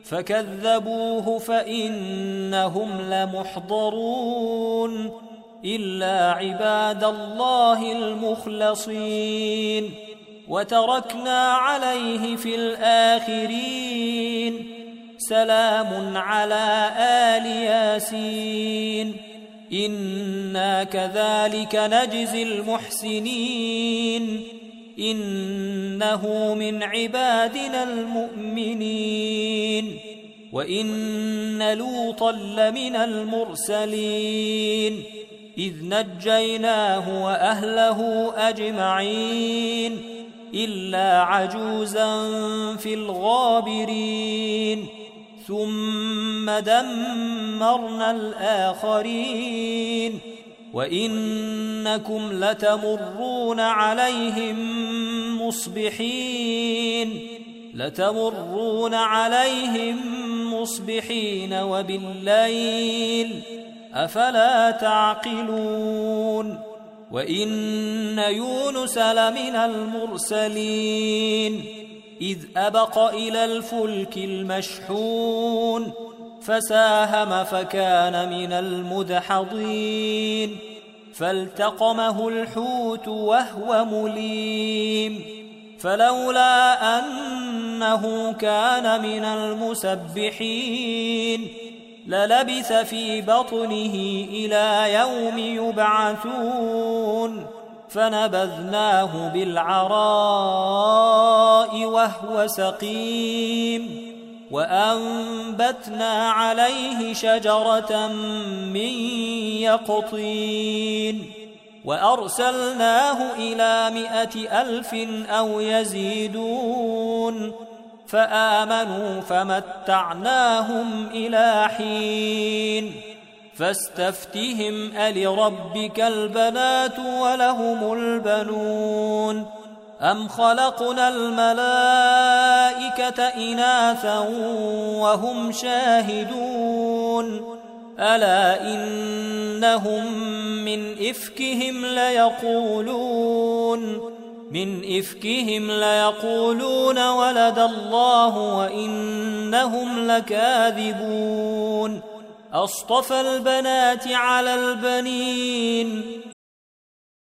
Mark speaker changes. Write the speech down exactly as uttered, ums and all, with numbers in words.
Speaker 1: فكذبوه فإنهم لمحضرون إلا عباد الله المخلصين. وتركنا عليه في الآخرين سلام على آل ياسين إنا كذلك نجزي المحسنين إنه من عبادنا المؤمنين. وإن لوطا لمن المرسلين إذ نجيناه وأهله أجمعين إلا عجوزا في الغابرين ثم دمرنا الآخرين. وإنكم لتمرون عليهم مصبحين لتمرون عليهم مصبحين وبالليل أفلا تعقلون. وإن يونس لمن المرسلين إذ أبق إلى الفلك المشحون فساهم فكان من المدحضين فالتقمه الحوت وهو مليم فلولا أنه كان من المسبحين للبث في بطنه إلى يوم يبعثون فنبذناه بالعراء وهو سقيم وأنبتنا عليه شجرة من يقطين وأرسلناه إلى مائة ألف أو يزيدون فآمنوا فمتعناهم إلى حين. فاستفتهم ألربك البنات ولهم البنون أم خلقنا الملائكة إناثا وهم شاهدون ألا إنهم من إفكهم ليقولون من إفكهم ليقولون ولد الله وإنهم لكاذبون أصطفى البنات على البنين